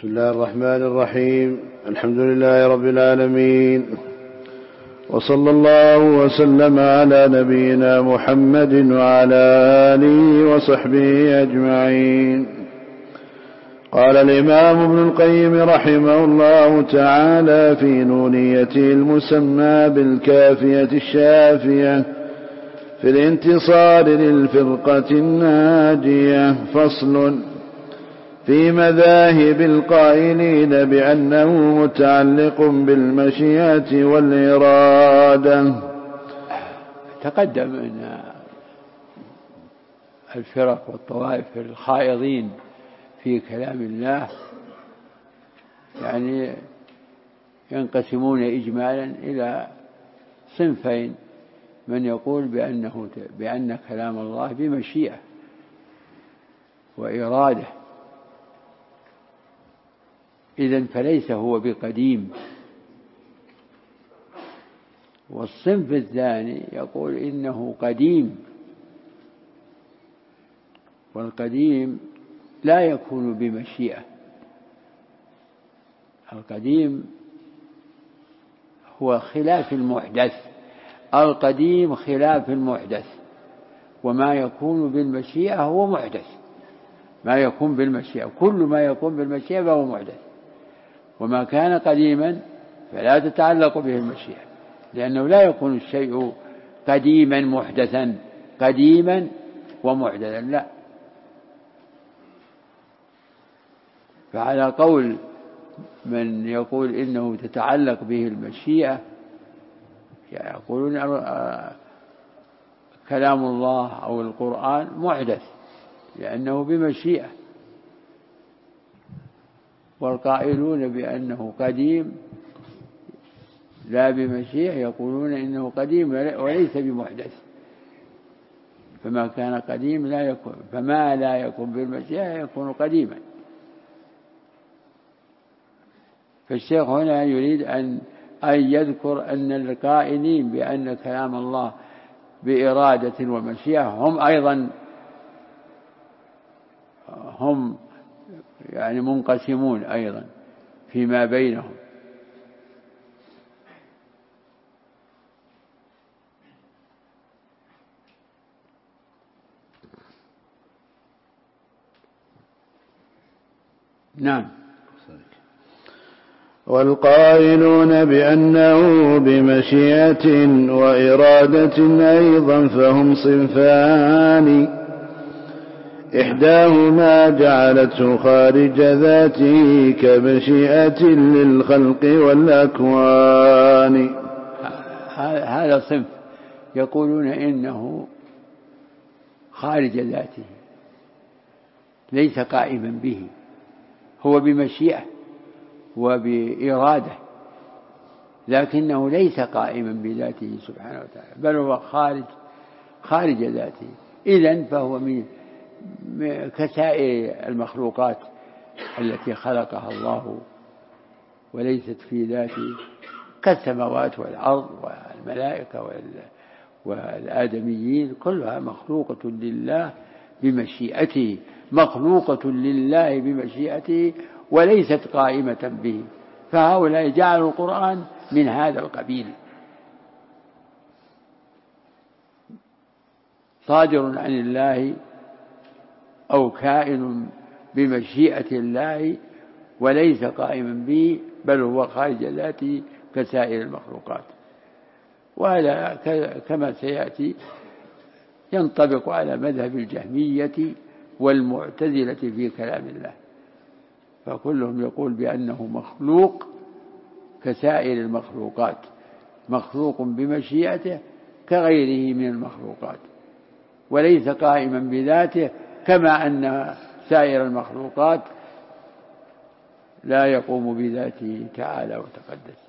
بسم الله الرحمن الرحيم. الحمد لله رب العالمين، وصلى الله وسلم على نبينا محمد وعلى آله وصحبه أجمعين. قال الإمام ابن القيم رحمه الله تعالى في نونيته المسمى بالكافية الشافية في الانتصار للفرقة الناجية: فصل في مذاهب القائلين بأنه متعلق بالمشيئة والإرادة. تقدم أن الفرق والطوائف الخائضين في كلام الله يعني ينقسمون إجمالا إلى صنفين: من يقول بأن كلام الله بمشيئة وإرادة، إذن فليس هو بقديم. والصنف الثاني يقول إنه قديم، والقديم لا يكون بمشيئة. القديم هو خلاف المحدث، القديم خلاف المحدث، وما يكون بالمشيئة هو محدث. ما يكون بالمشيئة، كل ما يكون بالمشيئة فهو محدث، وما كان قديما فلا تتعلق به المشيئة، لأنه لا يكون الشيء قديما محدثا، قديما ومحدثا لا. فعلى قول من يقول إنه تتعلق به المشيئة، يقولون كلام الله أو القرآن محدث لأنه بمشيئة، والقائلون بأنه قديم لا بمشيئة يقولون إنه قديم وليس بمحدث. فما كان قديم لا يكون، فما لا يكون بالمشيئة يكون قديما. فالشيخ هنا يريد أن يذكر أن القائلين بأن كلام الله بإرادة ومشيئة هم أيضا يعني منقسمون أيضا فيما بينهم. نعم. والقائلون بأنه بمشيئة وإرادة أيضا فهم صنفان: إحداهما جعلته خارج ذاته كمشيئة للخلق والأكوان. هذا صنف يقولون إنه خارج ذاته ليس قائما به، هو بمشيئة وبإرادة، لكنه ليس قائما بذاته سبحانه وتعالى، بل هو خارج ذاته. إذن فهو من كسائر المخلوقات التي خلقها الله وليست في ذاته، كالسماوات والأرض والملائكة والآدميين، كلها مخلوقة لله بمشيئته، مخلوقة لله بمشيئته وليست قائمة به. فهؤلاء جعلوا القرآن من هذا القبيل، صادر عن الله أو كائن بمشيئة الله وليس قائما به، بل هو خارج ذاته كسائر المخلوقات. وهذا كما سيأتي ينطبق على مذهب الجهمية والمعتزلة في كلام الله، فكلهم يقول بأنه مخلوق كسائر المخلوقات، مخلوق بمشيئته كغيره من المخلوقات، وليس قائما بذاته، كما أن سائر المخلوقات لا يقوم بذاته تعالى وتقدس.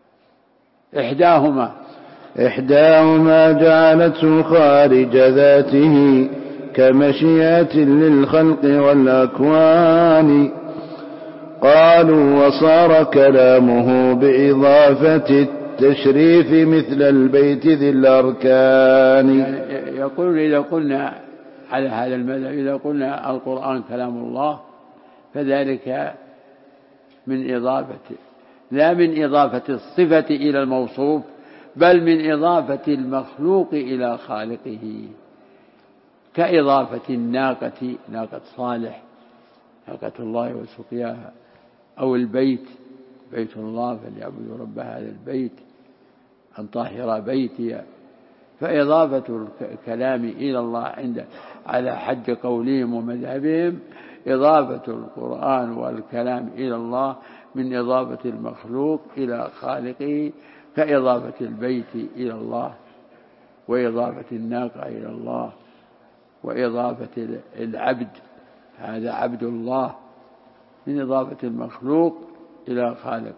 إحداهما جعلته خارج ذاته كمشيئة للخلق والأكوان. قالوا: وصار كلامه بإضافة التشريف مثل البيت ذي الأركان. يقول إذا قلنا على هذا المذهب، إذا قلنا القرآن كلام الله فذلك لا من إضافة الصفة إلى الموصوف، بل من إضافة المخلوق إلى خالقه، كإضافة الناقة، ناقة صالح، ناقة الله وسقياها، أو البيت، بيت الله فليعبدوا رب هذا البيت أن طهر بيتي. فإضافة الكلام إلى الله على حد قولهم ومذهبهم إضافة القرآن والكلام إلى الله من إضافة المخلوق إلى خالقه، كإضافة البيت إلى الله، وإضافة الناقة إلى الله، وإضافة العبد، هذا عبد الله، من إضافة المخلوق إلى خالقه.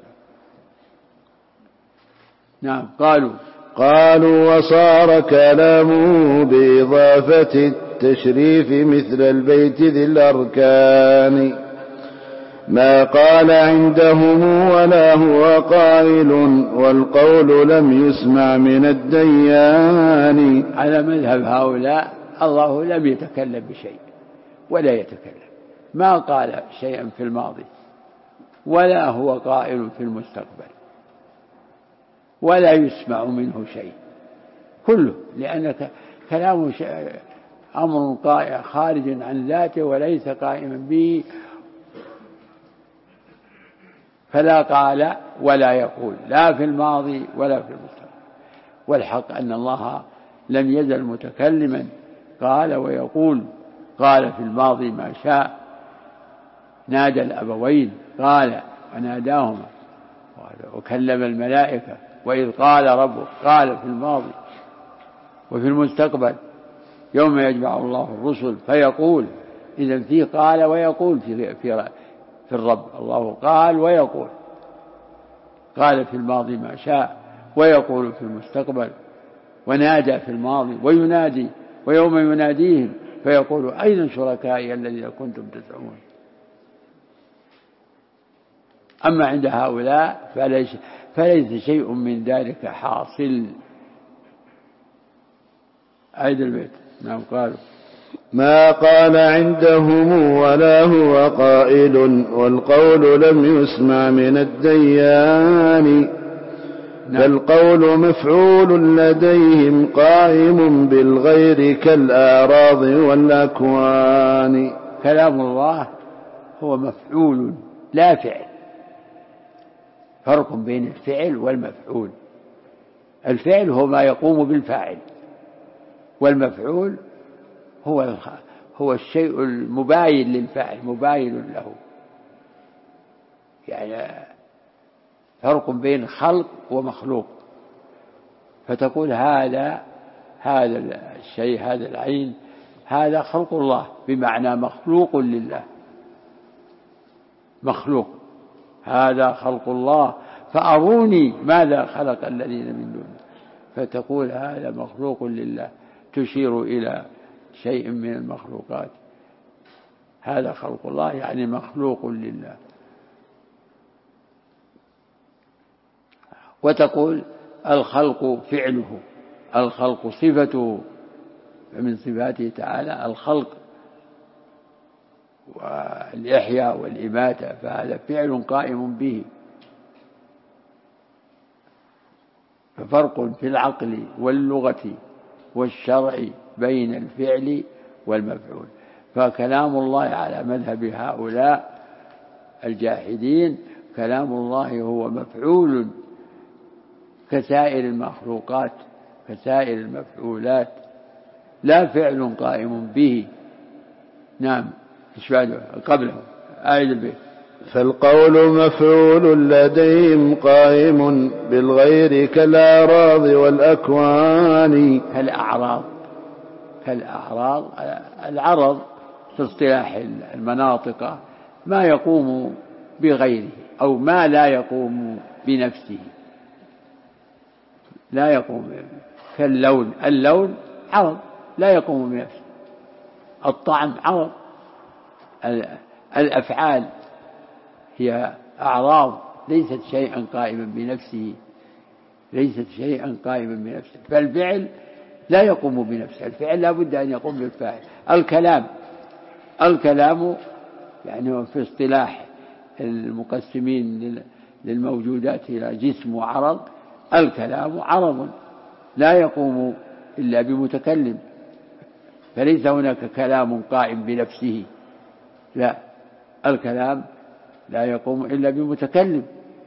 نعم. قالوا وصار كلامه بإضافة التشريف مثل البيت ذي الأركان، ما قال عندهم ولا هو قائل، والقول لم يسمع من الديان. على مذهب هؤلاء الله لم يتكلم بشيء ولا يتكلم، ما قال شيئا في الماضي ولا هو قائل في المستقبل، ولا يسمع منه شيء كله، لأن كلامه أمر خارج عن ذاته وليس قائما به، فلا قال ولا يقول، لا في الماضي ولا في المستقبل. والحق أن الله لم يزل متكلما، قال ويقول. قال في الماضي ما شاء، نادى الأبوين، قال وناداهما، وكلم الملائكة، وإذ قال ربك، قال في الماضي. وفي المستقبل يوم يجمع الله الرسل فيقول، إذن فيه قال ويقول في الرب، الله قال ويقول، قال في الماضي ما شاء، ويقول في المستقبل، ونادى في الماضي وينادي، ويوم يناديهم فيقول أين شركائي الذين كنتم تزعمون. أما عند هؤلاء فليس شيء من ذلك حاصل. أيد البيت. نعم. قالوا ما قال عندهم ولا هو قائل، والقول لم يسمع من الديان. فالقول مفعول لديهم قائم بالغير كالأعراض والأكوان. كلام الله هو مفعول لا فعل، فرق بين الفعل والمفعول. الفعل هو ما يقوم بالفاعل، والمفعول هو الشيء المباين للفاعل، مباين له. يعني فرق بين خلق ومخلوق، فتقول هذا الشيء، هذا العين، هذا خلق الله، بمعنى مخلوق لله، مخلوق، هذا خلق الله، فأروني ماذا خلق الذين من دونه، فتقول هذا مخلوق لله، تشير إلى شيء من المخلوقات، هذا خلق الله يعني مخلوق لله. وتقول الخلق فعله، الخلق صفته، فمن صفاته تعالى الخلق والإحياء والإماتة، فهذا فعل قائم به. ففرق في العقل واللغة والشرع بين الفعل والمفعول. فكلام الله على مذهب هؤلاء الجاحدين، كلام الله هو مفعول كسائر المخلوقات، كسائر المفعولات، لا فعل قائم به. نعم. ايش بعده قبله؟ أعيد البيت. فالقول مفعول لديهم قائم بالغير كالأعراض والأكوان. كالأعراض العرض في اصطلاح المناطق ما يقوم بغيره، أو ما لا يقوم بنفسه، لا يقوم. كاللون، اللون عرض لا يقوم بنفسه، الطعم عرض، الأفعال هي أعراض ليست شيئا قائما بنفسه، ليست شيئا قائما بنفسه. فالفعل لا يقوم بنفسه، الفعل لا بد أن يقوم بالفاعل. الكلام يعني في اصطلاح المقسمين للموجودات إلى جسم وعرض، الكلام عرض لا يقوم إلا بمتكلم، فليس هناك كلام قائم بنفسه، لا، الكلام لا يقوم إلا بمتكلم.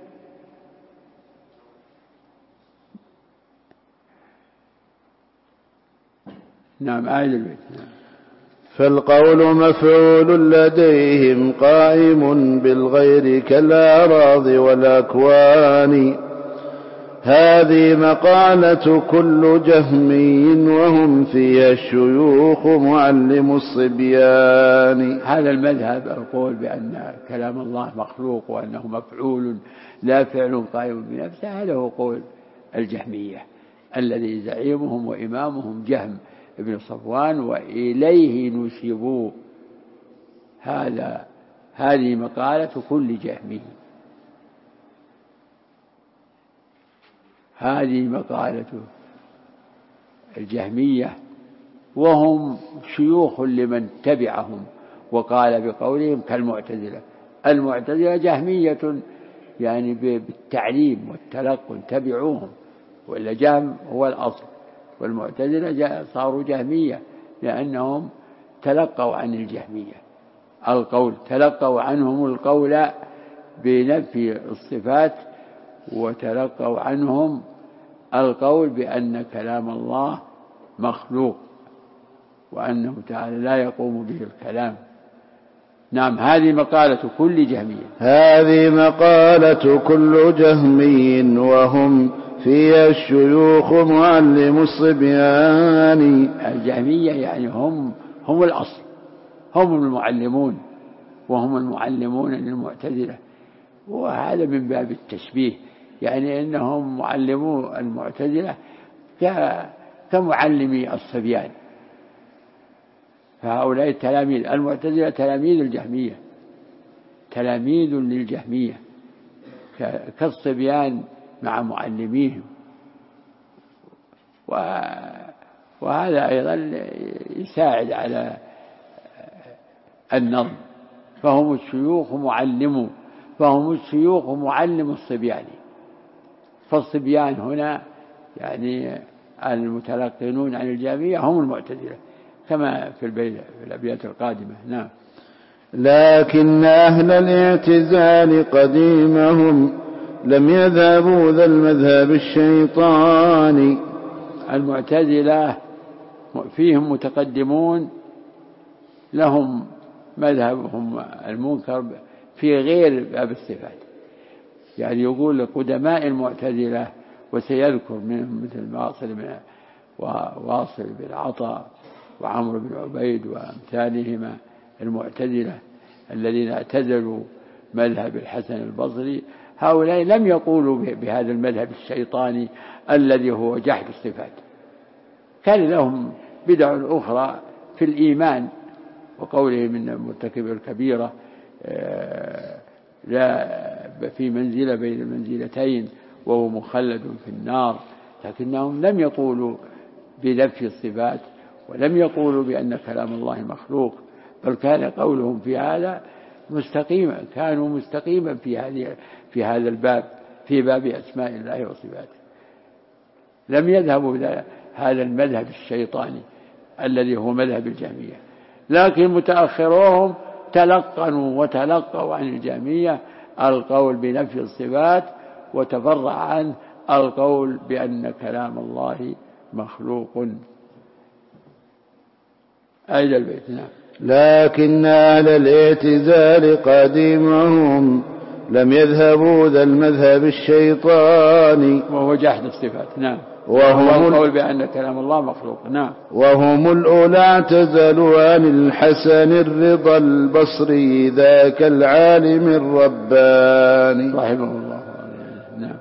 نعم، آية البيت. فالقول مفعول لديهم قائم بالغير كالأعراض والأكوان. هذه مقالة كل جهمي وهم فيها الشيوخ معلم الصبيان. هذا المذهب القول بأن كلام الله مخلوق وأنه مفعول لا فعل قائم بنفسه، هذا هو قول الجهمية الذي زعيمهم وإمامهم جهم ابن صفوان، وإليه نسبوا. هذه مقالة كل جهمي، هذه مقالة الجهمية، وهم شيوخ لمن تبعهم وقال بقولهم كالمعتزلة. المعتزلة جهمية يعني بالتعليم والتلقن، تبعوهم، وإلا جهم هو الأصل، والمعتزلة صاروا جهمية لأنهم تلقوا عن الجهمية القول، تلقوا عنهم القول بنفي الصفات، وتلقوا عنهم القول بأن كلام الله مخلوق وأنه تعالى لا يقوم به الكلام. نعم، هذه مقالة كل جهمي. هذه مقالة كل جهمي وهم فيها الشيوخ معلم الصبيان. الجهمية يعني هم الأصل، هم المعلمون، وهم المعلمون للمعتزلة، وهذا من باب التشبيه، يعني إنهم معلمو المعتزلة كمعلمي الصبيان، فهؤلاء التلاميذ المعتزلة تلاميذ الجهمية، تلاميذ للجهمية كالصبيان مع معلميهم، وهذا أيضا يساعد على النظم. فهم الشيوخ معلموا، فهم الشيوخ معلم الصبيان. فالصبيان هنا يعني المتلقنون عن الجهمية هم المعتزلة كما في الأبيات القادمة. نعم. لكن أهل الاعتزال قديمهم لم يذهبوا ذا المذهب الشيطاني. المعتزلة فيهم متقدمون لهم مذهبهم المنكر في غير باب الصفات، يعني يقول قدماء المعتزلة، وسيذكر منهم مثل واصل بن عطاء وعمرو بن عبيد وأمثالهما المعتزلة الذين اعتزلوا مذهب الحسن البصري. هؤلاء لم يقولوا بهذا المذهب الشيطاني الذي هو جحد الصفات، كان لهم بدع أخرى في الإيمان، وقوله من مرتكب الكبيرة لا في منزلة بين المنزلتين وهو مخلد في النار، لكنهم لم يقولوا بنفي الصفات ولم يقولوا بأن كلام الله مخلوق، بل كان قولهم في هذا مستقيما، كانوا مستقيما في هذا الباب، في باب أسماء الله وصفاته. لم يذهبوا إلى هذا المذهب الشيطاني الذي هو مذهب الجهمية، لكن متأخروهم وتلقوا عن الجهمية القول بنفي الصفات، وتفرع عن القول بأن كلام الله مخلوق. أين البيت؟ نعم. لكن أهل الاعتزال قديمهم لم يذهبوا ذا المذهب الشيطاني، وهو جحد الصفات. نعم. وهم القول بأن كلام الله مخلوق. نعم. وهم الأولى اعتزلوا عن الحسن الرضا البصري ذاك العالم الرباني رحمه الله. نعم.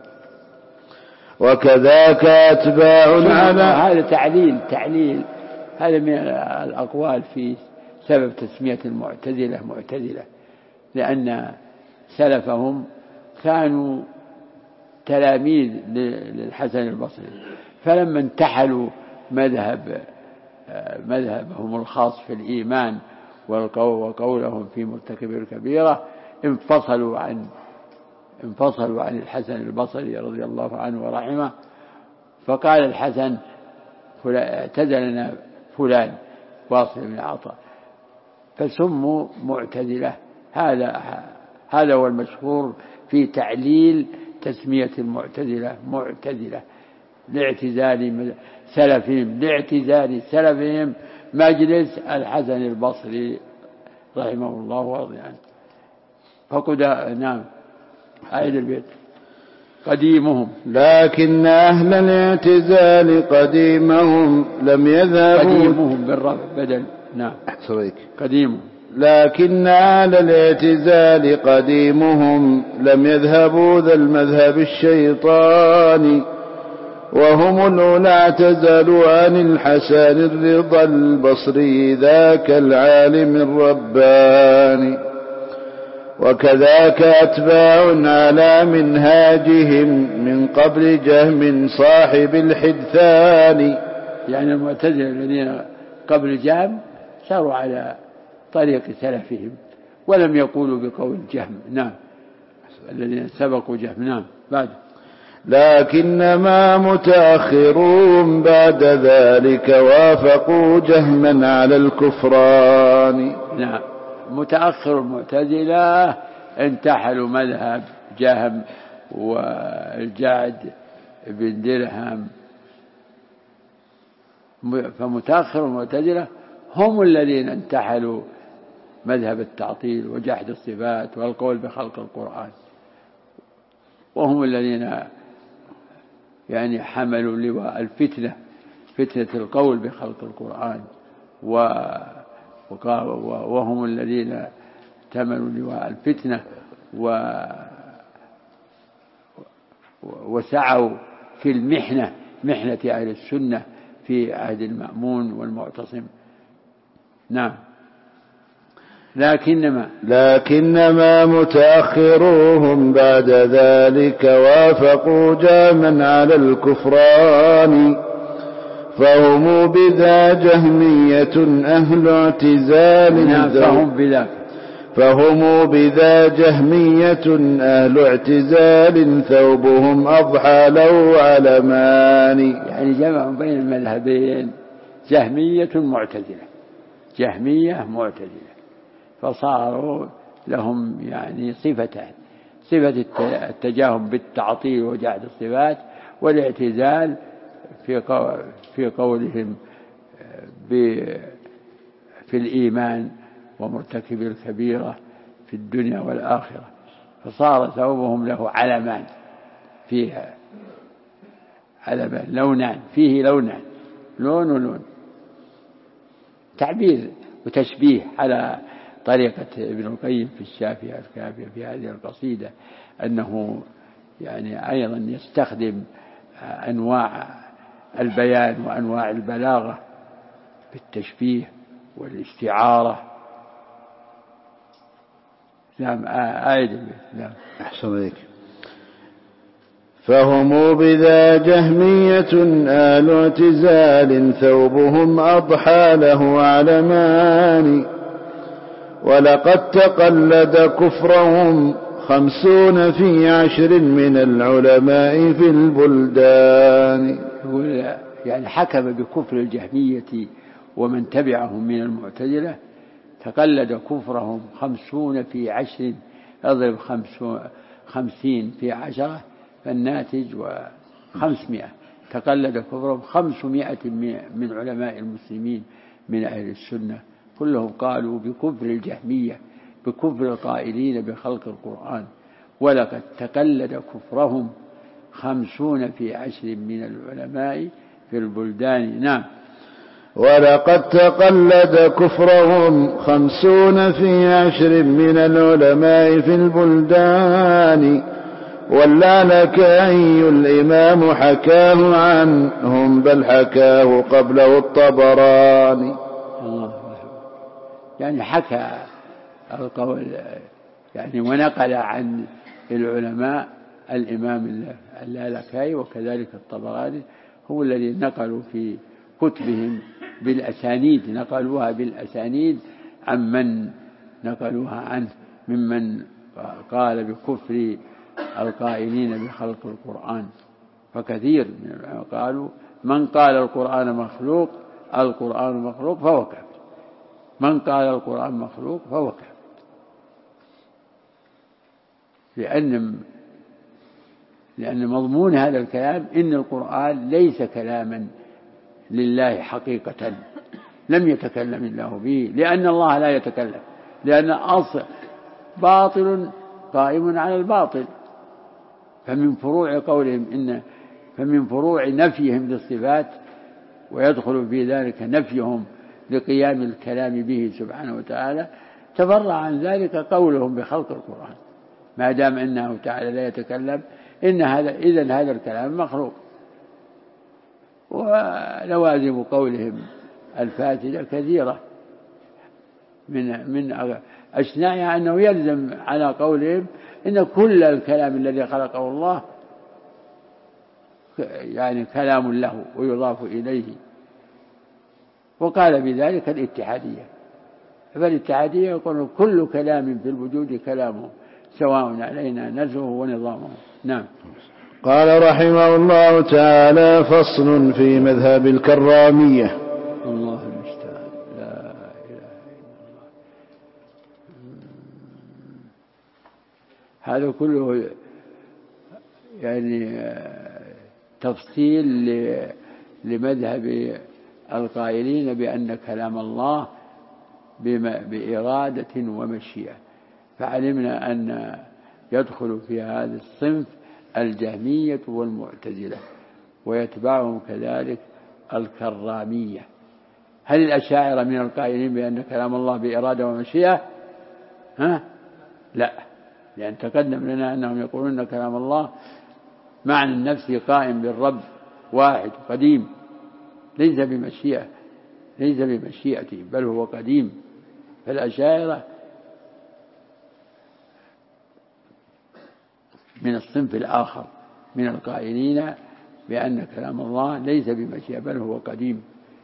وكذاك أتباع على هذا تعليل هذا من الأقوال في سبب تسمية المعتزلة معتزلة، لأن سلفهم كانوا تلاميذ للحسن البصري، فلما انتحلوا مذهبهم الخاص في الإيمان وقولهم في مرتكب الكبيرة، انفصلوا عن الحسن البصري رضي الله عنه ورحمه، فقال الحسن اعتزلنا فلان واصل بن عطاء، فسموا معتزلة. هذا هو المشهور في تعليل تسمية المعتزلة معتزلة، لاعتزال سلفهم مجلس الحسن البصري رحمه الله ورضي عنه. فقد نعم أعيد البيت. قديمهم لكن أهل الاعتزال قديمهم لم يذهبوا. قديمهم بالرفع بدل. نعم قديمهم. لكن أهل الاعتزال قديمهم لم يذهبوا ذا المذهب الشيطاني، وهم الأولى اعتزلوا عن الحسن الرضا البصري ذاك العالم الرباني، وكذاك أتباع على منهاجهم من قبل جهم صاحب الحدثان. يعني المعتزلة الذين قبل جهم ساروا على طريق سلفهم ولم يقولوا بقول جهم. نعم الذين سبقوا جهم. نعم بعد. لكنما متأخرون بعد ذلك وافقوا جهما على الكفران. نعم متأخر المعتزلة انتحلوا مذهب جهم والجعد بن درهم، فمتأخر المعتزلة هم الذين انتحلوا مذهب التعطيل وجحد الصفات والقول بخلق القرآن، وهم الذين يعني حملوا لواء الفتنة، فتنة القول بخلق القرآن، وهم الذين احتملوا لواء الفتنة وسعوا في المحنة، محنة أهل السنة في عهد المأمون والمعتصم. نعم لكنما متأخروهم بعد ذلك وافقوا جاما على الكفران، فهم بذا جهمية أهل اعتزال. فهم بذا جهمية أهل اعتزال ثوبهم أضحى له علمان. يعني جمع بين المذهبين، جهمية معتزلة، فصاروا لهم يعني صفتان: صفة التجاهم بالتعطيل وجحد الصفات، والاعتزال في قولهم في الإيمان ومرتكب الكبيرة في الدنيا والآخرة، فصار ثوبهم له علمان، فيها علمان لونان، فيه لونان، لون ولون، تعبير وتشبيه على طريقة ابن القيم في الشافية الكافية في هذه القصيدة، أنه يعني أيضا يستخدم أنواع البيان وأنواع البلاغة بالتشبيه والاستعارة. نعم نعم أحسن. فهم بذا جهمية آل اعتزال ثوبهم أضحى له علمان، ولقد تقلد كفرهم 50 في 10 من العلماء في البلدان. يعني حكم بكفر الجهمية ومن تبعهم من المعتزلة، تقلد كفرهم 50 في 10، اضرب 50 في 10 فالناتج 500. تقلد كفرهم 500 من علماء المسلمين من أهل السنة، كلهم قالوا بكفر الجهمية، بكفر القائلين بخلق القرآن. ولقد تقلد كفرهم 50 في 10 من العلماء في البلدان. نعم. ولقد تقلد كفرهم 50 في 10 من العلماء في البلدان، واللالكائي الإمام حكاه عنهم بل حكاه قبله الطبراني. يعني حكى القول يعني ونقل عن العلماء الإمام اللالكائي وكذلك الطبراني، هو الذي نقلوا في كتبهم بالأسانيد، نقلوها بالأسانيد عمن نقلوها عنه ممن قال بكفر القائلين بخلق القرآن، فكثير من العلماء قالوا من قال القرآن مخلوق فهو كافر، من قال القرآن مخلوق فهو كافر، لأن مضمون هذا الكلام إن القرآن ليس كلاما لله حقيقة، لم يتكلم الله به، لأن الله لا يتكلم، لأن أصل باطل قائم على الباطل. فمن فروع نفيهم للصفات، ويدخل في ذلك نفيهم لقيام الكلام به سبحانه وتعالى، تفرع عن ذلك قولهم بخلق القرآن، ما دام أنه تعالى لا يتكلم إذن هذا الكلام مخلوق. ولوازم قولهم الفاسدة كثيرة، من أشنعها أنه يلزم على قولهم إن كل الكلام الذي خلقه الله يعني كلام له ويضاف إليه، وقال بذلك الاتحادية. فالاتحادية يقول كل كلام في الوجود كلامه، سواء علينا نزعه ونظامه. نعم. قال رحمه الله تعالى: فصل في مذهب الكرامية. الله المستعان، لا إله إلا الله. هذا كله يعني تفصيل لمذهب القائلين بأن كلام الله بإرادة ومشيئة. فعلمنا أن يدخل في هذا الصنف الجهمية والمعتزلة، ويتبعهم كذلك الكرامية. هل الأشاعرة من القائلين بأن كلام الله بإرادة ومشيئة؟ لا، لأن تقدم لنا أنهم يقولون أن كلام الله معنى النفس قائم بالرب واحد قديم، ليس بمشيئته بل هو قديم. فالأشاعرة من الصنف الآخر من القائلين بأن كلام الله ليس بمشيئة بل هو قديم.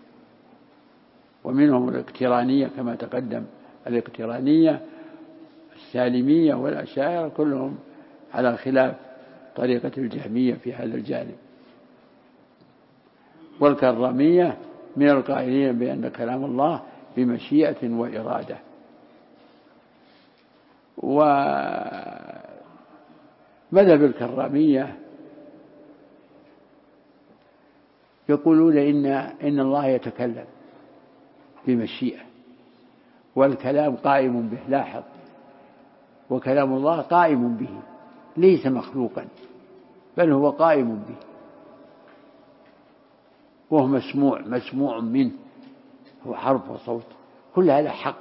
ومنهم الاقترانية كما تقدم، الاقترانية السالمية والأشاعرة كلهم على خلاف طريقة الجهمية في هذا الجانب. والكرامية من القائلين بأن كلام الله بمشيئة وإرادة. ومذهب الكرامية يقولون إن الله يتكلم بمشيئة، والكلام قائم به، لاحظ، وكلام الله قائم به ليس مخلوقا بل هو قائم به، وهو مسموع منه، هو حرف وصوت، كل هذا حق.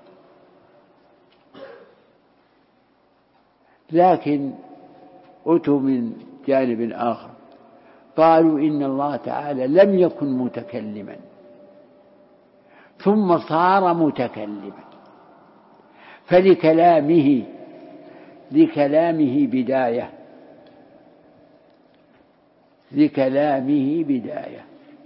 لكن أتوا من جانب آخر، قالوا إن الله تعالى لم يكن متكلما ثم صار متكلما، فلكلامه بداية،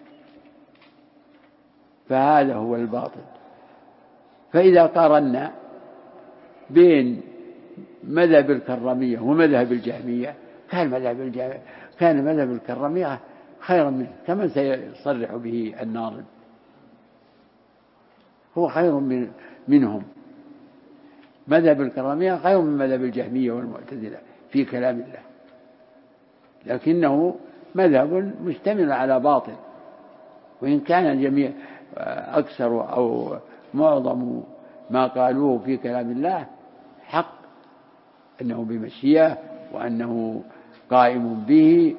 فهذا هو الباطل. فإذا قارنا بين مذهب الكرامية ومذهب الجهمية كان مذهب الكرامية خيرا منه، كما سيصرح به الناظم، هو خير منهم. مذهب الكرامية خير من مذهب الجهمية والمعتزلة في كلام الله، لكنه مذهب مشتمل على باطل، وإن كان الجميع أكثر أو معظم ما قالوه في كلام الله حق، أنه بمشيئة، وأنه قائم به،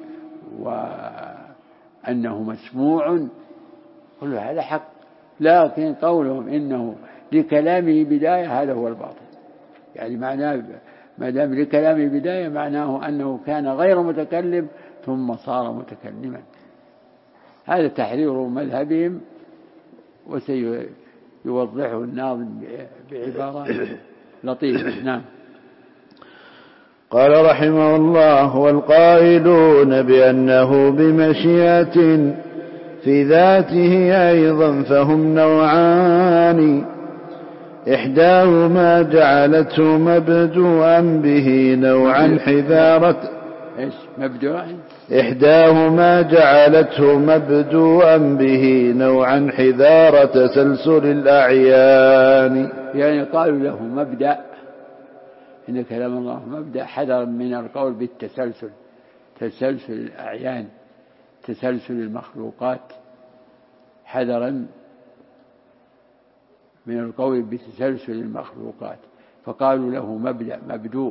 وأنه مسموع، كل هذا حق. لكن قولهم إنه لكلامه بداية هذا هو الباطل، يعني معناه ما دام لكلامه بداية معناه أنه كان غير متكلم ثم صار متكلما. هذا تحرير مذهبهم، وسيوضحه الناظم بعبارة لطيفة. نعم. قال رحمه الله: والقائلون بأنه بمشيئة في ذاته أيضا فهم نوعان، إحداهما جعلته مبدوءا به نوعا حذارة إحداهما جعلته مبدوءا به نوعا حذار تسلسل الأعيان. يعني قالوا له مبدأ، إن كلام الله مبدأ، حذرا من القول بالتسلسل، تسلسل الأعيان، تسلسل المخلوقات، حذرا من القول بتسلسل المخلوقات، فقالوا له مبدأ مبدوء.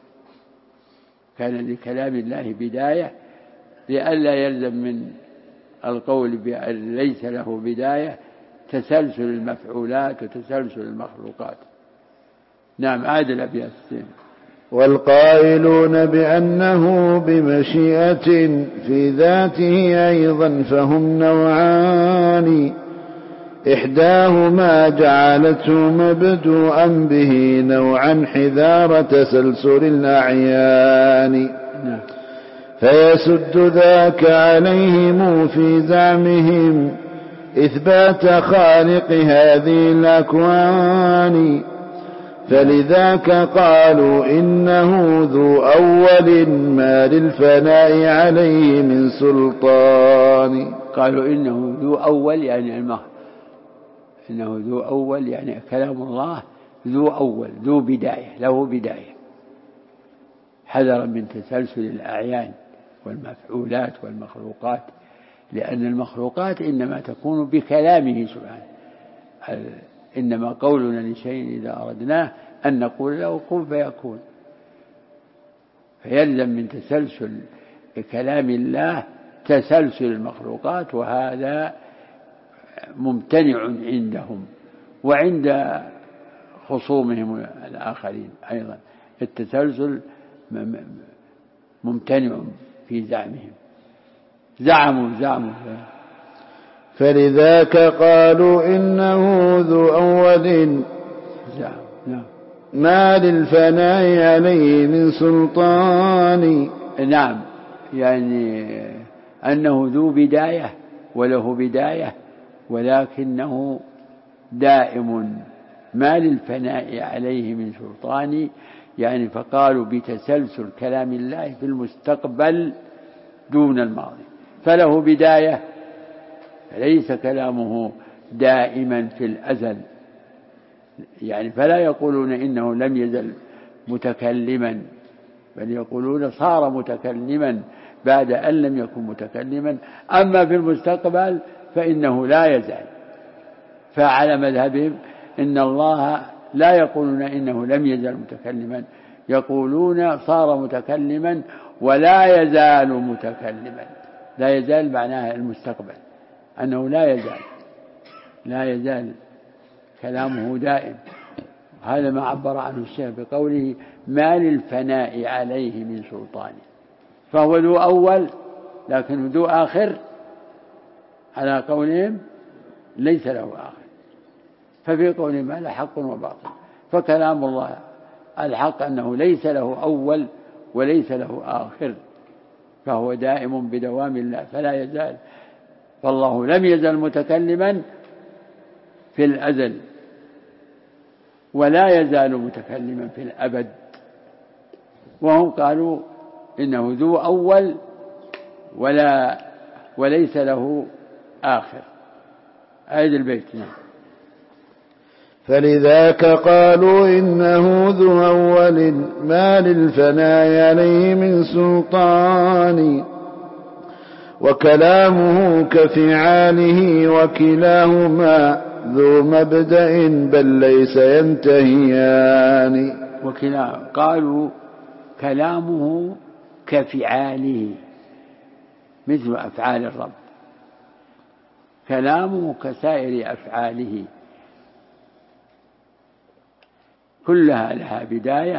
كان لكلام الله بداية لئلا يلزم من القول بأن ليس له بداية تسلسل المفعولات وتسلسل المخلوقات. نعم، عاد الأبيات. والقائلون بأنه بمشيئة في ذاته أيضا فهم نوعان، إحداهما جعلته مبدوءا به نوعا حذار تسلسل الأعيان، فيسد ذاك عليهم في زعمهم إثبات خالق هذه الأكوان، فلذاك قالوا إنه ذو أول ما للفناء عليه من سلطان. قالوا إنه ذو أول، يعني إنه ذو أول، يعني كلام الله ذو أول، ذو بداية، له بداية، حذرا من تسلسل الأعيان والمفعولات والمخلوقات، لأن المخلوقات إنما تكون بكلامه سبحانه. إنما قولنا لشيء إذا أردناه أن نقول له كن فيكون، فيلزم من تسلسل كلام الله تسلسل المخلوقات، وهذا ممتنع عندهم وعند خصومهم الآخرين أيضا. التسلسل ممتنع في زعمهم، زعموا فلذاك قالوا إنه ذو أول ما للفناء عليه من سلطان. نعم، يعني أنه ذو بداية وله بداية، ولكنه دائم ما للفناء عليه من سلطان، يعني فقالوا بتسلسل كلام الله في المستقبل دون الماضي، فله بداية، ليس كلامه دائما في الأزل، يعني فلا يقولون إنه لم يزل متكلما، بل يقولون صار متكلما بعد أن لم يكن متكلما. أما في المستقبل فإنه لا يزال. فعلى مذهبهم إن الله لا يقولون إنه لم يزل متكلما، يقولون صار متكلما ولا يزال متكلما. لا يزال معناها المستقبل، أنه لا يزال كلامه دائم. هذا ما عبر عنه الشيخ بقوله ما للفناء عليه من سلطان، فهو ذو أول لكن ذو آخر، على قولهم ليس له آخر. ففي قولهم هذا حق وباطل. فكلام الله الحق أنه ليس له أول وليس له آخر، فهو دائم بدوام الله فلا يزال. فالله لم يزل متكلما في الأزل ولا يزال متكلما في الأبد. وهم قالوا إنه ذو أول وليس له آخر. أعد البيت. فلذاك قالوا إنه ذو أول ما للفناء عليه من سلطان، وكلامه كفعاله وكلاهما ذو مبدأ بل ليس ينتهيان. قالوا كلامه كفعاله مثل أفعال الرب، كلامه كسائر أفعاله كلها لها بداية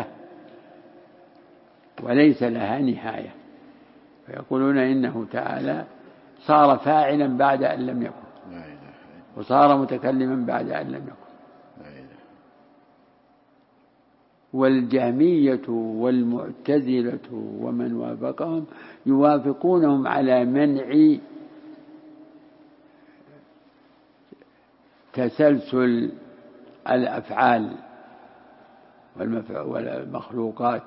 وليس لها نهاية. فيقولون إنه تعالى صار فاعلا بعد أن لم يكن، وصار متكلما بعد أن لم يكن. والجهمية والمعتزلة ومن وافقهم يوافقونهم على منع تسلسل الأفعال والمخلوقات،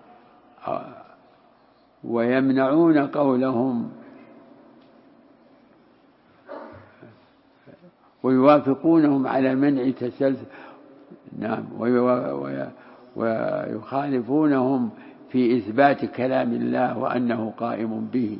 ويمنعون قولهم ويوافقونهم على منع تسلسل. نعم، ويخالفونهم في إثبات كلام الله وأنه قائم به.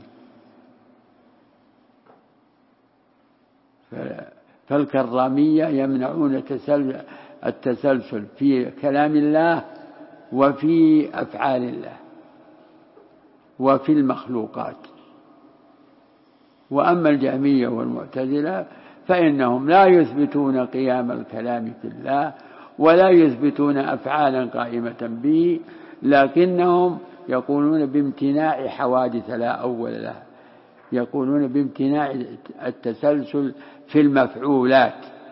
فالكرامية يمنعون التسلسل في كلام الله وفي أفعال الله وفي المخلوقات. وأما الجهمية والمعتزلة فإنهم لا يثبتون قيام الكلام في الله ولا يثبتون أفعالا قائمة به، لكنهم يقولون بامتناع حوادث لا أول لها، يقولون بامتناع التسلسل في المفعولات،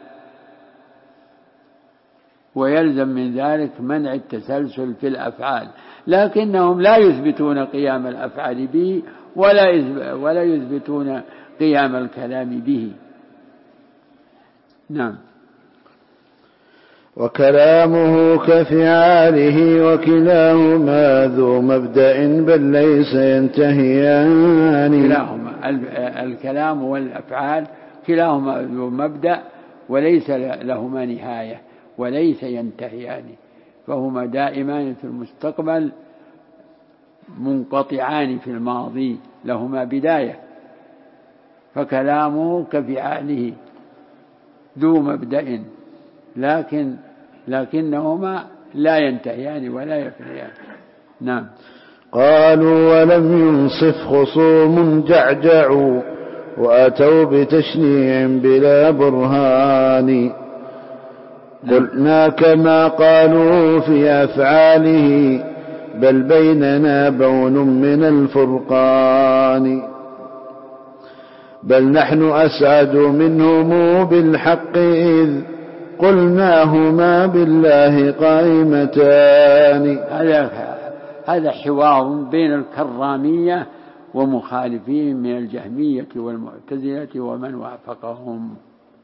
ويلزم من ذلك منع التسلسل في الأفعال، لكنهم لا يثبتون قيام الأفعال به ولا يثبتون قيام الكلام به. نعم. وكلامه كفعاله وكلاهما ذو مبدأ بل ليس ينتهيان. كلاهما الكلام والأفعال كلاهما ذو مبدأ وليس لهما نهاية وليس ينتهيان، فهما دائمان في المستقبل منقطعان في الماضي، لهما بداية. فكلامه كفعاله ذو مبدأ لكنهما لا ينتهيان ولا يفنيان. نعم. قالوا ولم ينصف خصوم جعجعوا وأتوا بتشنيع بلا برهان. قلنا كما قالوا في أفعاله بل بيننا بون من الفرقان. بل نحن أسعد منهم بالحق إذ قلناهما بالله قائمتان. هذا حوار بين الكرامية ومخالفين من الجهمية والمعتزلة ومن وافقهم.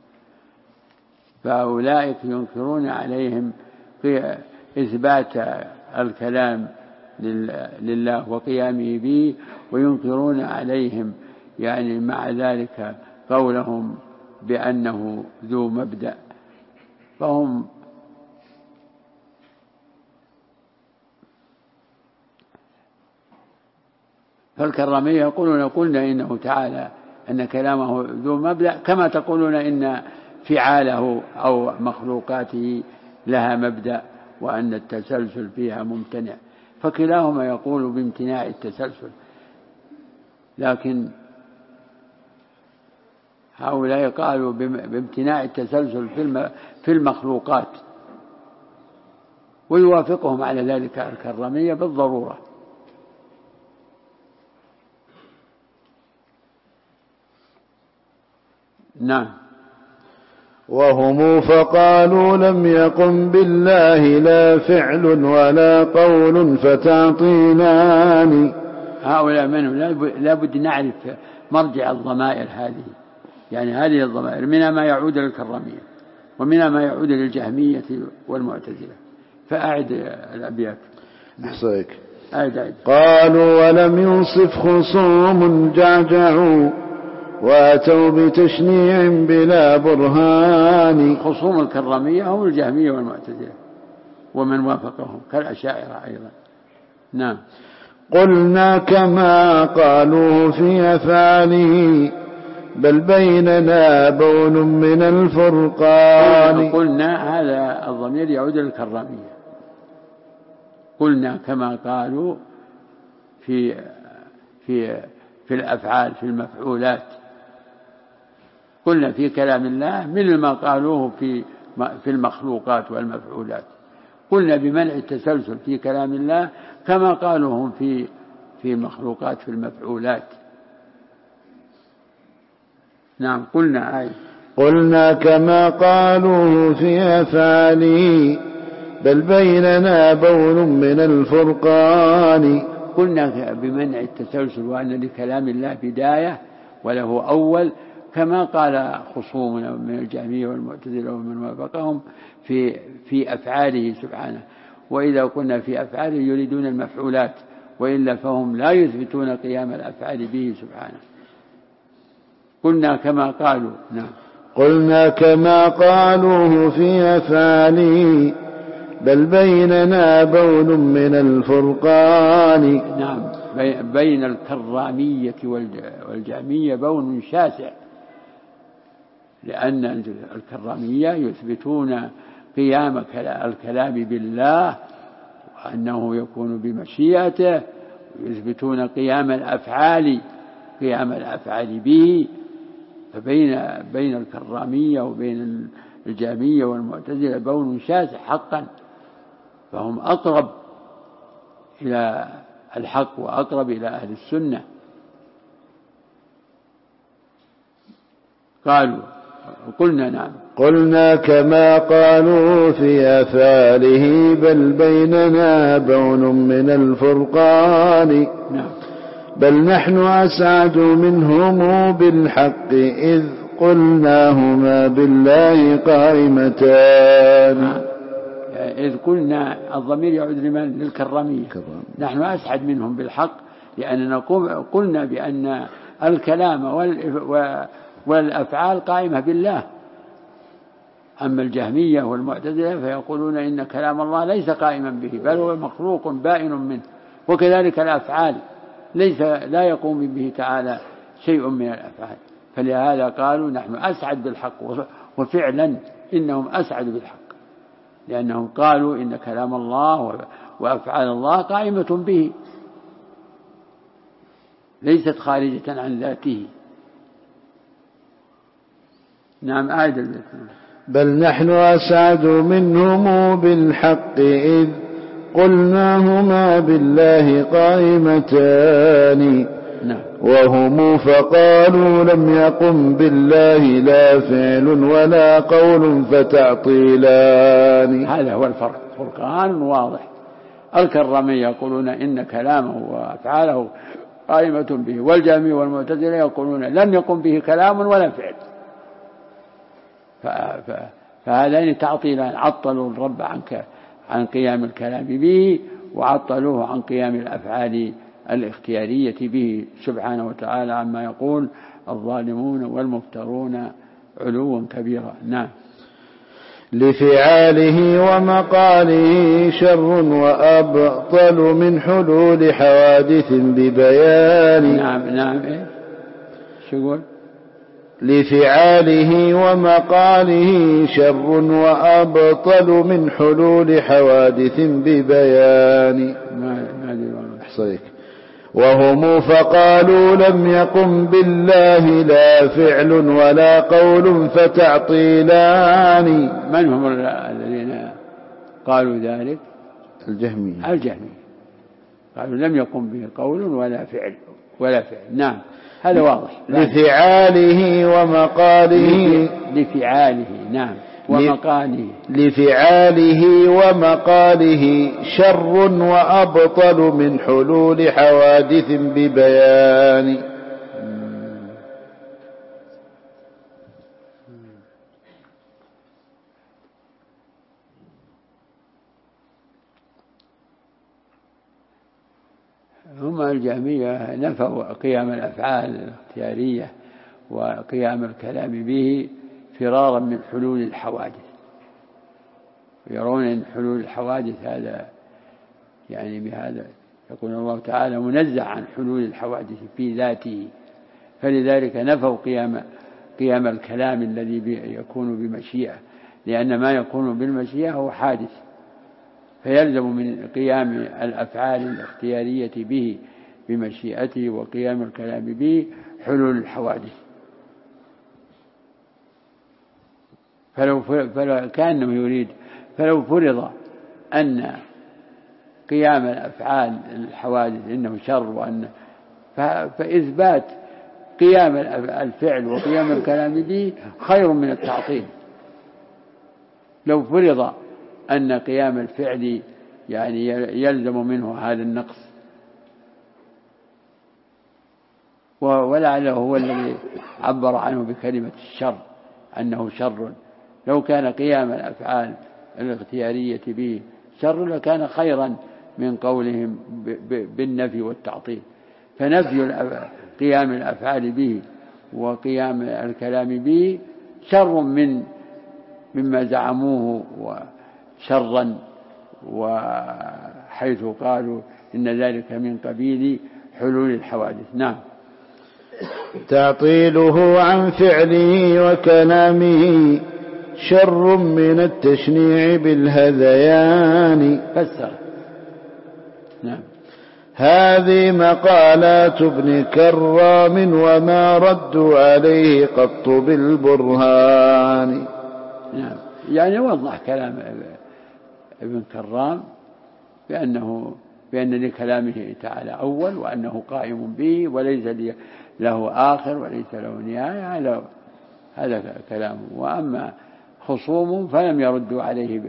فأولئك ينكرون عليهم في إثبات الكلام لله وقيامه به، وينكرون عليهم يعني مع ذلك قولهم بأنه ذو مبدأ. فالكرامية يقولون قلنا إنه تعالى أن كلامه ذو مبدأ كما تقولون إن فعاله أو مخلوقاته لها مبدأ وأن التسلسل فيها ممتنع، فكلاهما يقول بامتناع التسلسل، لكن هؤلاء قالوا بامتناع التسلسل في المخلوقات، ويوافقهم على ذلك الكرامية بالضرورة. نعم. وهم فقالوا لم يقم بالله لا فعل ولا قول فتعطيلان. هؤلاء منهم لا بد نعرف مرجع الضمائر هذه، يعني هذه الضمائر منها ما يعود للكرامية ومنها ما يعود للجهمية والمعتزلة. فأعد الأبيات. أحصيك. أعد. قالوا ولم ينصف خصوم جعجعوا وأتوا بتشنيع بلا برهان. خصوم الكرامية هم الجهمية والمعتزلة ومن وافقهم كالأشاعرة أيضا. نعم. قلنا كما قالوا في أفعاله بل بيننا بون من الفرقان. قلنا هذا الضمير يعود للكرامية. قلنا كما قالوا في الأفعال في المفعولات، قلنا في كلام الله مثل ما قالوه في المخلوقات والمفعولات. قلنا بمنع التسلسل في كلام الله كما قالوهم في المخلوقات في المفعولات. نعم. قلنا كما قالوه في أفعاله بل بيننا بون من الفرقان. قلنا بمنع التسلسل وأن لكلام الله بداية وله أول كما قال خصومنا من الجهمية والمعتزلة ومن وافقهم في أفعاله سبحانه. وإذا قلنا في أفعاله يريدون المفعولات، وإلا فهم لا يثبتون قيام الأفعال به سبحانه. قلنا كما قالوا. نعم. قلنا كما قالوه في أفعاله بل بيننا بون من الفرقان. نعم، بين الكرامية والجهمية بون شاسع، لأن الكرامية يثبتون قيام الكلام بالله وأنه يكون بمشيئته، ويثبتون قيام الأفعال به. فبين الكرامية وبين الجهمية والمعتزلة بون شاسع حقا، فهم أقرب إلى الحق وأقرب إلى أهل السنة. قلنا نعم. قلنا كما قالوا في أفعاله بل بيننا بون من الفرقان. نعم. بل نحن أسعد منهم بالحق إذ قلناهما بالله قائمتان. إذ قلنا الضمير يعود للكرامية. نحن أسعد منهم بالحق لأننا قلنا بأن الكلام والأفعال قائمة بالله. أما الجهمية والمعتزلة فيقولون إن كلام الله ليس قائما به، بل هو مخلوق بائن منه، وكذلك الأفعال لا يقوم به تعالى شيء من الأفعال. فلهذا قالوا نحن أسعد بالحق، وفعلا إنهم أسعد بالحق، لأنهم قالوا إن كلام الله وأفعال الله قائمة به، ليست خارجة عن ذاته. نعم. آية. بل نحن أسعد منهم بالحق إذ قلناهما بالله قائمتان. نعم. وهم فقالوا لم يقم بالله لا فعل ولا قول فتعطيلان. هذا هو الفرق، فرقان واضح. الكرامية يقولون إن كلامه وأفعاله قائمة به، والجهمية والمعتزلة يقولون لم يقم به كلام ولا فعل. فهذين تعطيلان، عطلوا الرب عن قيام الكلام به، وعطلوه عن قيام الأفعال الاختيارية به سبحانه وتعالى، عما يقول الظالمون والمفترون علوا كبيرا. نعم. لفعاله ومقاله شر وأبطل من حلول حوادث ببيان. نعم. شو يقول؟ لفعاله ومقاله شر وأبطل من حلول حوادث ببيان. أحصيك. وهم فقالوا لم يقم بالله لا فعل ولا قول فتعطيلان. من هم الذين قالوا ذلك؟ الجهمية. قالوا لم يقم به قول ولا فعل. نعم، هذا واضح. لفعاله ومقاله. نعم. ومقاله. لفعاله ومقاله شر وأبطل من حلول حوادث ببيان. هم الجهمية نفوا قيام الأفعال الاختيارية وقيام الكلام به فرارا من حلول الحوادث، يرون أن حلول الحوادث هذا يعني بهذا يكون الله تعالى منزه عن حلول الحوادث في ذاته، فلذلك نفوا قيام الكلام الذي يكون بمشيئة، لأن ما يكون بالمشيئة هو حادث، فيلزم من قيام الأفعال الاختيارية به بمشيئته وقيام الكلام به حلول الحوادث. كأنه يريد فلو فرض أن قيام الأفعال الحوادث إنه شر، فإثبات قيام الفعل وقيام الكلام به خير من التعطيل. لو فرض أن قيام الفعل يعني يلزم منه هذا النقص، ولعله هو الذي عبر عنه بكلمة الشر أنه شر. لو كان قيام الأفعال الاختيارية به شر لكان خيرا من قولهم بالنفي والتعطيل. فنفي قيام الأفعال به وقيام الكلام به شر مما زعموه وشرا، وحيث قالوا إن ذلك من قبيل حلول الحوادث. نعم. تعطيله عن فعله وكلامه شر من التشنيع بالهذيان. فسر. نعم. هذه مقالات ابن كرام وما ردوا عليه قط بالبرهان. نعم. يعني وضح كلام ابن كرام بأن لكلامه تعالى أول وأنه قائم به وليس له آخر وليس له نهاية. هذا كلامه. وأما خصوم فلم يردوا عليه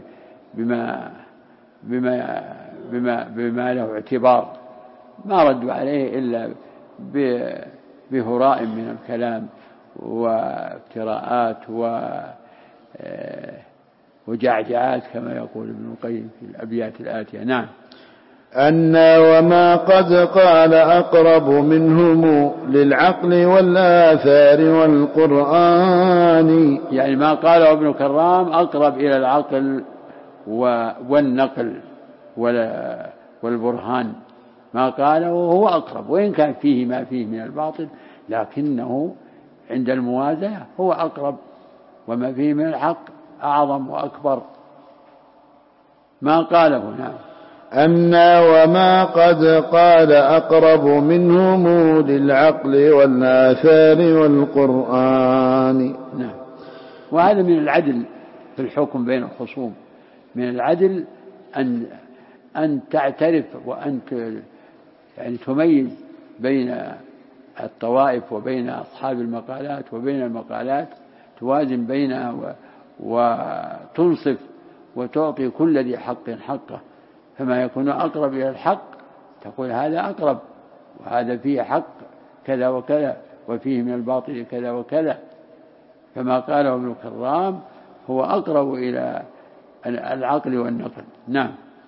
بما له اعتبار، ما ردوا عليه إلا بهراء من الكلام وافتراءات وجعجعات كما يقول ابن القيم في الأبيات الآتية. نعم. أن وما قد قال أقرب منهم للعقل والآثار والقرآن. يعني ما قاله ابن كرام أقرب إلى العقل والنقل والبرهان. ما قاله هو أقرب، وإن كان فيه ما فيه من الباطل لكنه عند الموازنة هو أقرب، وما فيه من الحق أعظم وأكبر. ما قاله. نعم. أن وما قد قال أقرب منهم للعقل والآثار والقرآن. نعم. وهذا من العدل في الحكم بين الخصوم. من العدل أن تعترف وأن يعني تميز بين الطوائف وبين أصحاب المقالات وبين المقالات، توازن بينها وتنصف وتعطي كل ذي حق حقه. فما يكون أقرب إلى الحق تقول هذا أقرب، وهذا فيه حق كذا وكذا، وفيه من الباطل كذا وكذا. فما قاله ابن كرام هو أقرب إلى العقل والنقل. نعم.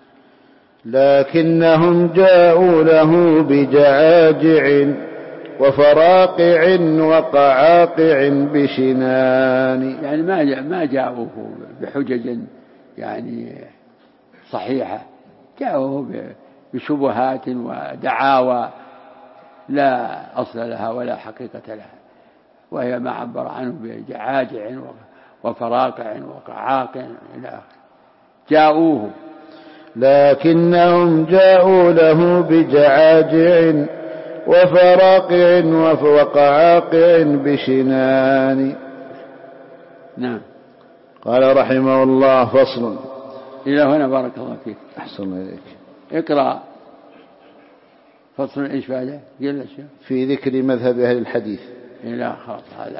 لكنهم جاءوا له بجعاجع وفراقع وقعاقع بشنان. يعني ما جاءوه بحجج يعني صحيحة، جاءوه بشبهات ودعاوى لا أصل لها ولا حقيقة لها، وهي ما عبر عنه بجعاجع وفراقع وقعاقع إلى آخره. جاءوه. لكنهم جاءوا له بجعاجع وفراقع وقعاقع بشنان. نعم. قال رحمه الله: فصل. إلى هنا بارك الله فيك. أحسن إليك. اقرأ. فصل إيش بعده؟ قل شيء في ذكر مذهب أهل الحديث. لا خلاص،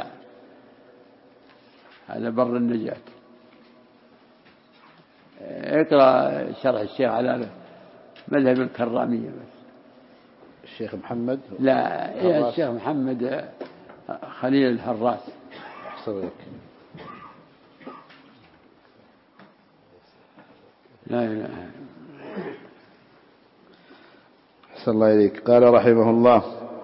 هذا بر النجاة. اقرأ شرح الشيخ على مذهب الكرامية بس. الشيخ محمد؟ لا، يا الشيخ محمد خليل الهراس. أحسن إليك. لا إله. أحسن الله إليك. قال رحمه الله: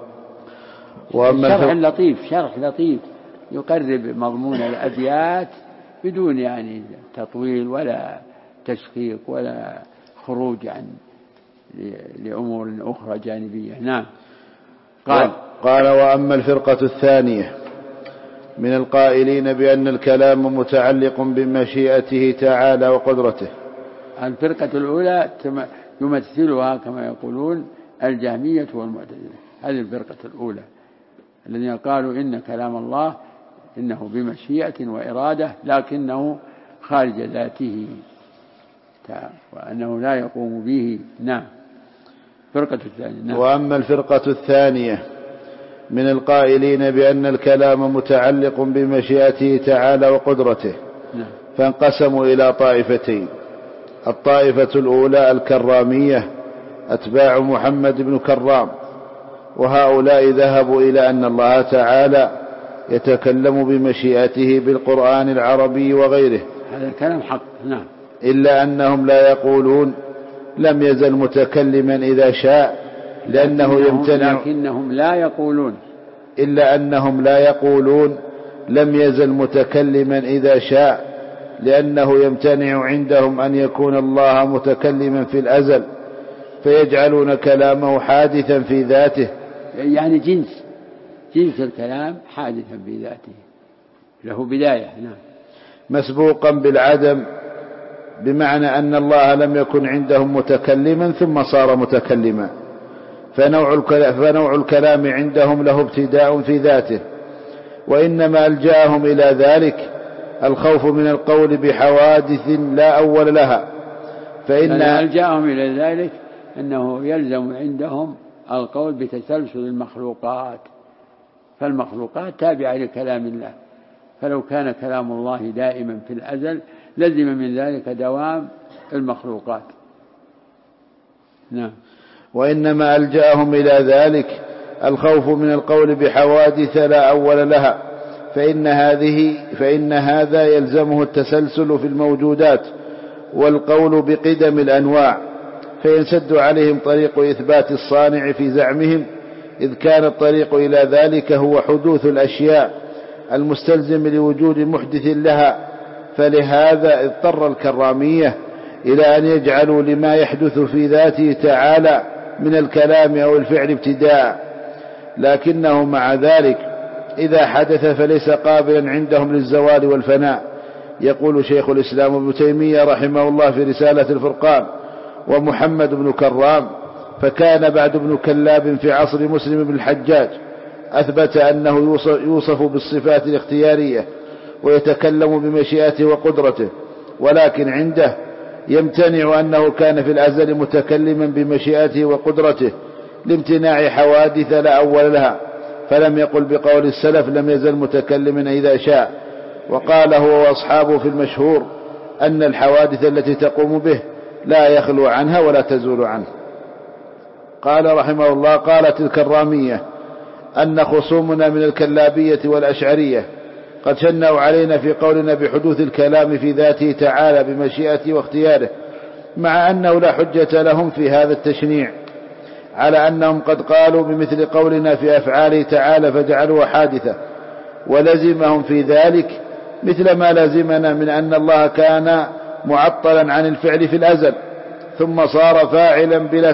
شرح لطيف يقرب مضمون الأبيات بدون يعني تطويل ولا تشقيق ولا خروج عن لأمور أخرى جانبية. نعم. قال: وأما الفرقة الثانية من القائلين بأن الكلام متعلق بمشيئته تعالى وقدرته. الفرقة الأولى يمثلها كما يقولون الجهمية والمعتزلة. هذه الفرقة الأولى الذين قالوا إن كلام الله إنه بمشيئة وإرادة لكنه خارج ذاته وأنه لا يقوم به. نعم. فرقة الثانية. نعم. وأما الفرقة الثانية من القائلين بأن الكلام متعلق بمشيئته تعالى وقدرته. نعم. فانقسموا إلى طائفتين: الطائفة الأولى الكرامية أتباع محمد بن كرام، وهؤلاء ذهبوا إلى أن الله تعالى يتكلم بمشيئته بالقرآن العربي وغيره. هذا الكلام حق. نعم. إلا أنهم لا يقولون لم يزل متكلما إذا شاء لأنه يمتنع، لكنهم لا يقولون، إلا أنهم لا يقولون لم يزل متكلما إذا شاء لأنه يمتنع عندهم أن يكون الله متكلما في الأزل، فيجعلون كلامه حادثا في ذاته، يعني جنس الكلام حادثا في ذاته له بداية. نعم. مسبوقا بالعدم، بمعنى أن الله لم يكن عندهم متكلما ثم صار متكلما، فنوع الكلام عندهم له ابتداء في ذاته، وإنما ألجأهم إلى ذلك الخوف من القول بحوادث لا أول لها، فإن ألجأهم إلى ذلك أنه يلزم عندهم القول بتسلسل المخلوقات، فالمخلوقات تابعة لكلام الله، فلو كان كلام الله دائما في الأزل لزم من ذلك دوام المخلوقات. نعم. وإنما ألجأهم إلى ذلك الخوف من القول بحوادث لا أول لها، فإن هذا يلزمه التسلسل في الموجودات والقول بقدم الأنواع، فينسد عليهم طريق إثبات الصانع في زعمهم، إذ كان الطريق إلى ذلك هو حدوث الأشياء المستلزم لوجود محدث لها. فلهذا اضطر الكرامية إلى أن يجعلوا لما يحدث في ذاته تعالى من الكلام أو الفعل ابتداء، لكنه مع ذلك إذا حدث فليس قابلا عندهم للزوال والفناء. يقول شيخ الإسلام ابن تيمية رحمه الله في رسالة الفرقان: ومحمد بن كرام فكان بعد ابن كلاب في عصر مسلم بن الحجاج أثبت أنه يوصف بالصفات الاختيارية ويتكلم بمشيئته وقدرته، ولكن عنده يمتنع أنه كان في الأزل متكلما بمشيئته وقدرته لامتناع حوادث لا أول لها، فلم يقل بقول السلف لم يزل متكلما إذا شاء، وقال هو وأصحابه في المشهور أن الحوادث التي تقوم به لا يخلو عنها ولا تزول عنه. قال رحمه الله: قالت الكرامية أن خصومنا من الكلابية والأشعرية قد شنوا علينا في قولنا بحدوث الكلام في ذاته تعالى بمشيئته واختياره، مع أنه لا حجة لهم في هذا التشنيع، على أنهم قد قالوا بمثل قولنا في أفعاله تعالى فجعلوها حادثة، ولزمهم في ذلك مثل ما لزمنا من أن الله كان معطلا عن الفعل في الأزل ثم صار فاعلا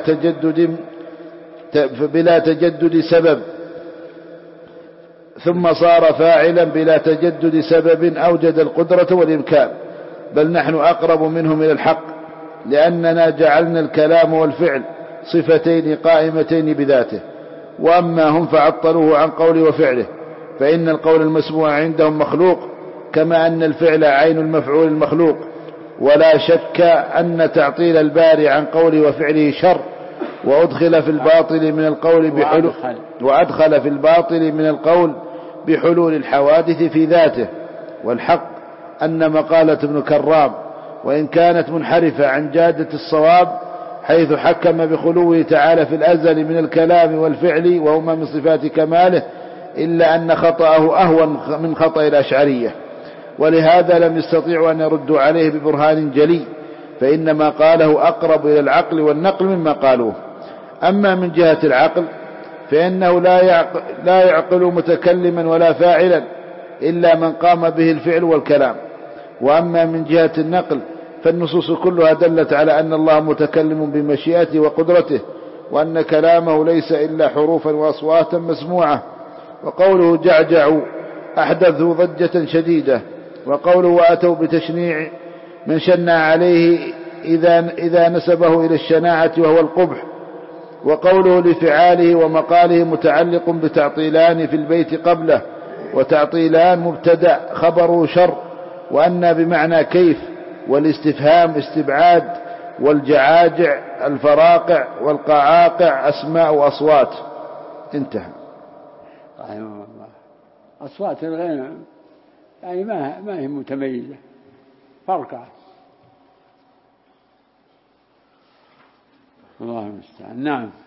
بلا تجدد سبب أوجد القدرة والإمكان، بل نحن أقرب منهم إلى الحق، لأننا جعلنا الكلام والفعل صفتين قائمتين بذاته، وأما هم فعطلوه عن قوله وفعله، فإن القول المسموع عندهم مخلوق كما أن الفعل عين المفعول المخلوق، ولا شك أن تعطيل الباري عن قوله وفعله شر، وأدخل في الباطل من القول بحلول الحوادث في ذاته. والحق أن مقالة ابن كرام وإن كانت منحرفة عن جادة الصواب، حيث حكم بخلوه تعالى في الأزل من الكلام والفعل وهما من صفات كماله، إلا أن خطأه أهون من خطأ الأشعرية، ولهذا لم يستطيعوا أن يردوا عليه ببرهان جلي، فإن ما قاله أقرب إلى العقل والنقل مما قالوه. أما من جهة العقل فإنه لا يعقل متكلما ولا فاعلا إلا من قام به الفعل والكلام. وأما من جهة النقل فالنصوص كلها دلت على أن الله متكلم بمشيئته وقدرته، وأن كلامه ليس إلا حروفا وأصواتا مسموعة. وقوله جعجعوا أحدثوا ضجة شديدة، وقوله وأتوا بتشنيع من شنع عليه إذا نسبه إلى الشناعة وهو القبح. وقوله لفعاله ومقاله متعلق بتعطيلان في البيت قبله، وتعطيلان مبتدأ خبره شر، وأن بمعنى كيف، والاستفهام استبعاد، والجعاجع الفراقع، والقعاقع أسماء وأصوات. انتهى. رحمه الله. أصوات الغير يعني ما هي متميزة، فرقع. الله المستعان. نعم.